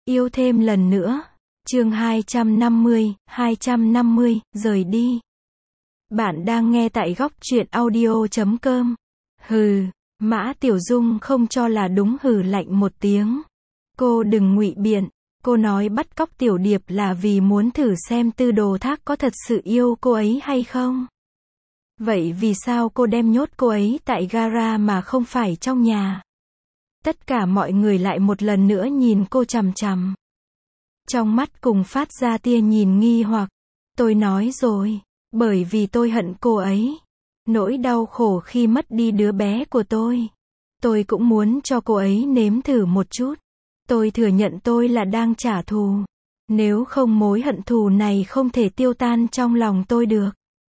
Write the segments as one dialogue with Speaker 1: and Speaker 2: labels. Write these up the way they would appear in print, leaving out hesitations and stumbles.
Speaker 1: Yêu thêm lần nữa. Chương 250, rời đi. Bạn đang nghe tại góc truyện audio.com. Hừ, Mã Tiểu Dung không cho là đúng, hừ lạnh một tiếng. Cô đừng ngụy biện. Cô nói bắt cóc Tiểu Điệp là vì muốn thử xem Tư Đồ Thác có thật sự yêu cô ấy hay không. Vậy vì sao cô đem nhốt cô ấy tại gara mà không phải trong nhà? Tất cả mọi người lại một lần nữa nhìn cô chằm chằm. Trong mắt cùng phát ra tia nhìn nghi hoặc. Tôi nói rồi, bởi vì tôi hận cô ấy. Nỗi đau khổ khi mất đi đứa bé của tôi cũng muốn cho cô ấy nếm thử một chút. Tôi thừa nhận tôi là đang trả thù. Nếu không mối hận thù này không thể tiêu tan trong lòng tôi được.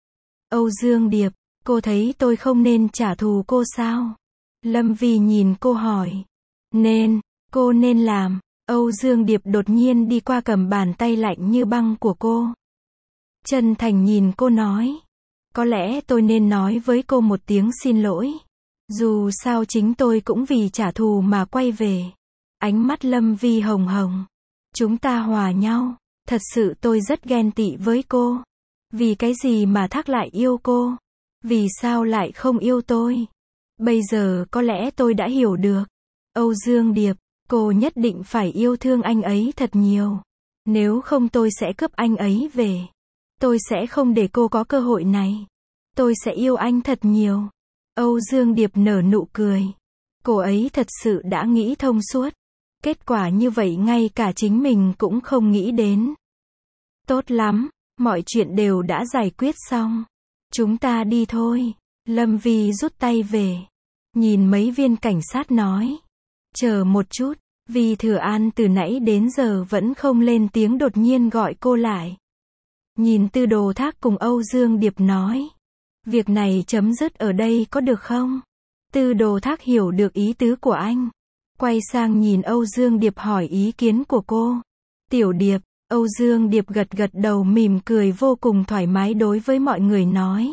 Speaker 1: Âu Dương Điệp, cô thấy tôi không nên trả thù cô sao? Lâm Vi nhìn cô hỏi. Nên, cô nên làm. Âu Dương Điệp đột nhiên đi qua cầm bàn tay lạnh như băng của cô. Chân thành nhìn cô nói. Có lẽ tôi nên nói với cô một tiếng xin lỗi. Dù sao chính tôi cũng vì trả thù mà quay về. Ánh mắt Lâm Vi hồng hồng. Chúng ta hòa nhau. Thật sự tôi rất ghen tị với cô. Vì cái gì mà Thác lại yêu cô? Vì sao lại không yêu tôi? Bây giờ có lẽ tôi đã hiểu được. Âu Dương Điệp, cô nhất định phải yêu thương anh ấy thật nhiều. Nếu không tôi sẽ cướp anh ấy về. Tôi sẽ không để cô có cơ hội này. Tôi sẽ yêu anh thật nhiều. Âu Dương Điệp nở nụ cười. Cô ấy thật sự đã nghĩ thông suốt. Kết quả như vậy ngay cả chính mình cũng không nghĩ đến. Tốt lắm, mọi chuyện đều đã giải quyết xong. Chúng ta đi thôi. Lâm Vi rút tay về. Nhìn mấy viên cảnh sát nói. Chờ một chút. Vi Thừa An từ nãy đến giờ vẫn không lên tiếng, đột nhiên gọi cô lại. Nhìn Tư Đồ Thác cùng Âu Dương Điệp nói. Việc này chấm dứt ở đây có được không? Tư Đồ Thác hiểu được ý tứ của anh. Quay sang nhìn Âu Dương Điệp hỏi ý kiến của cô. Tiểu Điệp, Âu Dương Điệp gật gật đầu mỉm cười vô cùng thoải mái đối với mọi người nói.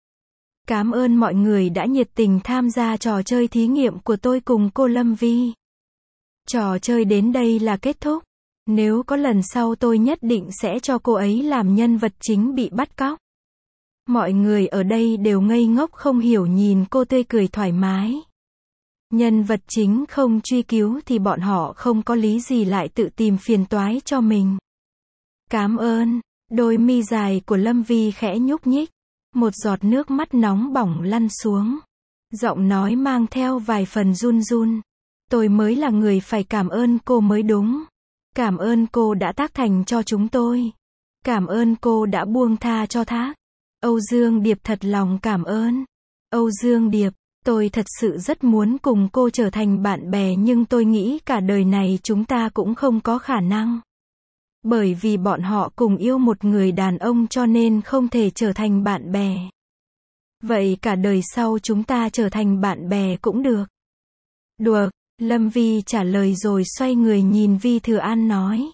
Speaker 1: Cảm ơn mọi người đã nhiệt tình tham gia trò chơi thí nghiệm của tôi cùng cô Lâm Vi. Trò chơi đến đây là kết thúc. Nếu có lần sau tôi nhất định sẽ cho cô ấy làm nhân vật chính bị bắt cóc. Mọi người ở đây đều ngây ngốc không hiểu nhìn cô tươi cười thoải mái. Nhân vật chính không truy cứu thì bọn họ không có lý gì lại tự tìm phiền toái cho mình. Cảm ơn. Đôi mi dài của Lâm Vi khẽ nhúc nhích. Một giọt nước mắt nóng bỏng lăn xuống. Giọng nói mang theo vài phần run run. Tôi mới là người phải cảm ơn cô mới đúng. Cảm ơn cô đã tác thành cho chúng tôi. Cảm ơn cô đã buông tha cho Thác. Âu Dương Điệp thật lòng cảm ơn. Âu Dương Điệp, tôi thật sự rất muốn cùng cô trở thành bạn bè, nhưng tôi nghĩ cả đời này chúng ta cũng không có khả năng. Bởi vì bọn họ cùng yêu một người đàn ông cho nên không thể trở thành bạn bè. Vậy cả đời sau chúng ta trở thành bạn bè cũng được. Được, Lâm Vi trả lời rồi xoay người nhìn Vi Thừa An nói.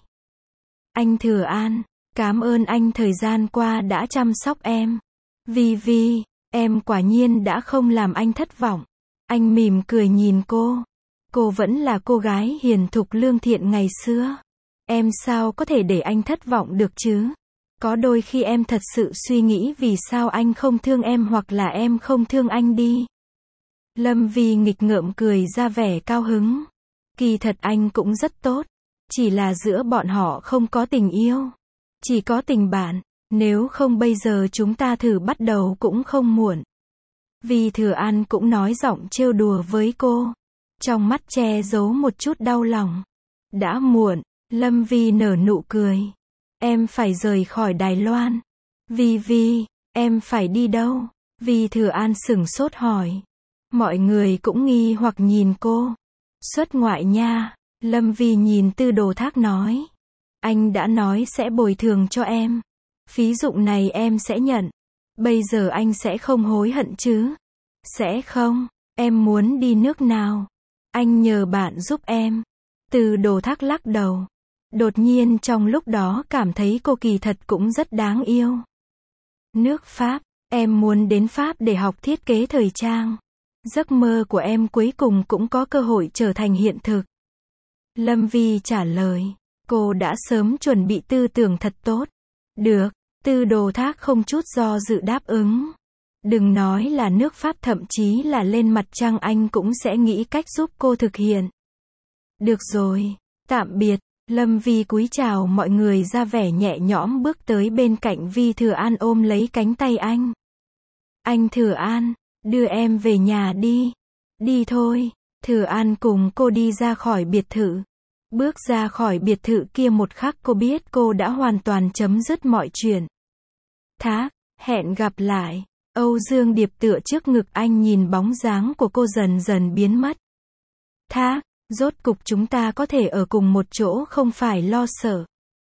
Speaker 1: Anh Thừa An, cảm ơn anh thời gian qua đã chăm sóc em. Vi, em quả nhiên đã không làm anh thất vọng. Anh mỉm cười nhìn cô. Cô vẫn là cô gái hiền thục lương thiện ngày xưa. Em sao có thể để anh thất vọng được chứ? Có đôi khi em thật sự suy nghĩ vì sao anh không thương em hoặc là em không thương anh đi. Lâm Vi nghịch ngợm cười ra vẻ cao hứng. Kỳ thật anh cũng rất tốt. Chỉ là giữa bọn họ không có tình yêu. Chỉ có tình bạn. Nếu không bây giờ chúng ta thử bắt đầu cũng không muộn. Vi Thừa An cũng nói giọng trêu đùa với cô. Trong mắt che giấu một chút đau lòng. Đã muộn. Lâm Vi nở nụ cười. Em phải rời khỏi Đài Loan. Vi, em phải đi đâu? Vi Thừa An sửng sốt hỏi. Mọi người cũng nghi hoặc nhìn cô. Xuất ngoại nha. Lâm Vi nhìn Tư Đồ Thác nói. Anh đã nói sẽ bồi thường cho em. Phí dụng này em sẽ nhận. Bây giờ anh sẽ không hối hận chứ? Sẽ không. Em muốn đi nước nào? Anh nhờ bạn giúp em. Tư Đồ Thác lắc đầu. Đột nhiên trong lúc đó cảm thấy cô kỳ thật cũng rất đáng yêu. Nước Pháp. Em muốn đến Pháp để học thiết kế thời trang. Giấc mơ của em cuối cùng cũng có cơ hội trở thành hiện thực. Lâm Vi trả lời. Cô đã sớm chuẩn bị tư tưởng thật tốt. Được, Tư Đồ Thác không chút do dự đáp ứng. Đừng nói là nước Pháp, thậm chí là lên mặt trăng anh cũng sẽ nghĩ cách giúp cô thực hiện. Được rồi, tạm biệt. Lâm Vi cúi chào mọi người, ra vẻ nhẹ nhõm bước tới bên cạnh Vi Thừa An, ôm lấy cánh tay anh. Anh Thừa An, đưa em về nhà đi. Đi thôi. Thừa An cùng cô đi ra khỏi biệt thự. Bước ra khỏi biệt thự kia một khắc cô biết cô đã hoàn toàn chấm dứt mọi chuyện. Thác, hẹn gặp lại. Âu Dương Điệp tựa trước ngực anh, nhìn bóng dáng của cô dần dần biến mất. Thác, rốt cục chúng ta có thể ở cùng một chỗ, không phải lo sợ.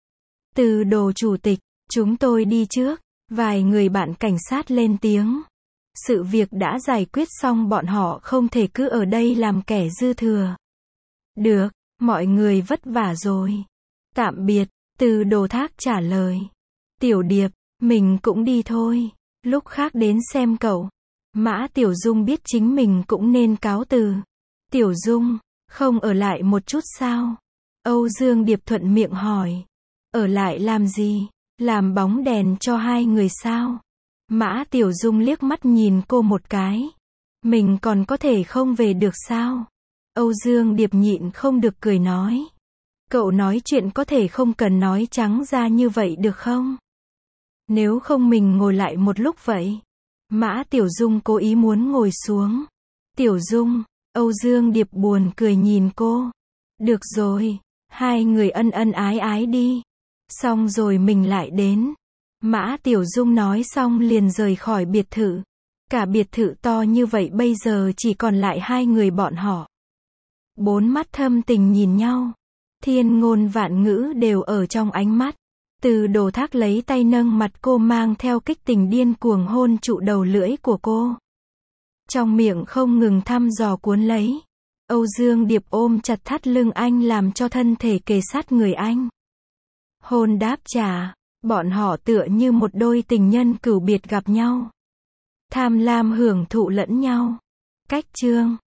Speaker 1: Từ Đồ chủ tịch, chúng tôi đi trước. Vài người bạn cảnh sát lên tiếng. Sự việc đã giải quyết xong, bọn họ không thể cứ ở đây làm kẻ dư thừa. Được, mọi người vất vả rồi. Tạm biệt, Từ Đồ Thác trả lời. Tiểu Điệp, mình cũng đi thôi. Lúc khác đến xem cậu. Mã Tiểu Dung biết chính mình cũng nên cáo từ. Tiểu Dung, không ở lại một chút sao? Âu Dương Điệp thuận miệng hỏi. Ở lại làm gì? Làm bóng đèn cho hai người sao? Mã Tiểu Dung liếc mắt nhìn cô một cái. Mình còn có thể không về được sao? Âu Dương Điệp nhịn không được cười nói. Cậu nói chuyện có thể không cần nói trắng ra như vậy được không? Nếu không mình ngồi lại một lúc vậy. Mã Tiểu Dung cố ý muốn ngồi xuống. Tiểu Dung, Âu Dương Điệp buồn cười nhìn cô. Được rồi, hai người ân ân ái ái đi. Xong rồi mình lại đến. Mã Tiểu Dung nói xong liền rời khỏi biệt thự. Cả biệt thự to như vậy bây giờ chỉ còn lại hai người bọn họ. Bốn mắt thâm tình nhìn nhau. Thiên ngôn vạn ngữ đều ở trong ánh mắt. Từ Đồ Thác lấy tay nâng mặt cô, mang theo kích tình điên cuồng hôn trụ đầu lưỡi của cô. Trong miệng không ngừng thăm dò cuốn lấy. Âu Dương Điệp ôm chặt thắt lưng anh, làm cho thân thể kề sát người anh. Hôn đáp trả. Bọn họ tựa như một đôi tình nhân cửu biệt gặp nhau. Tham lam hưởng thụ lẫn nhau. Cách chương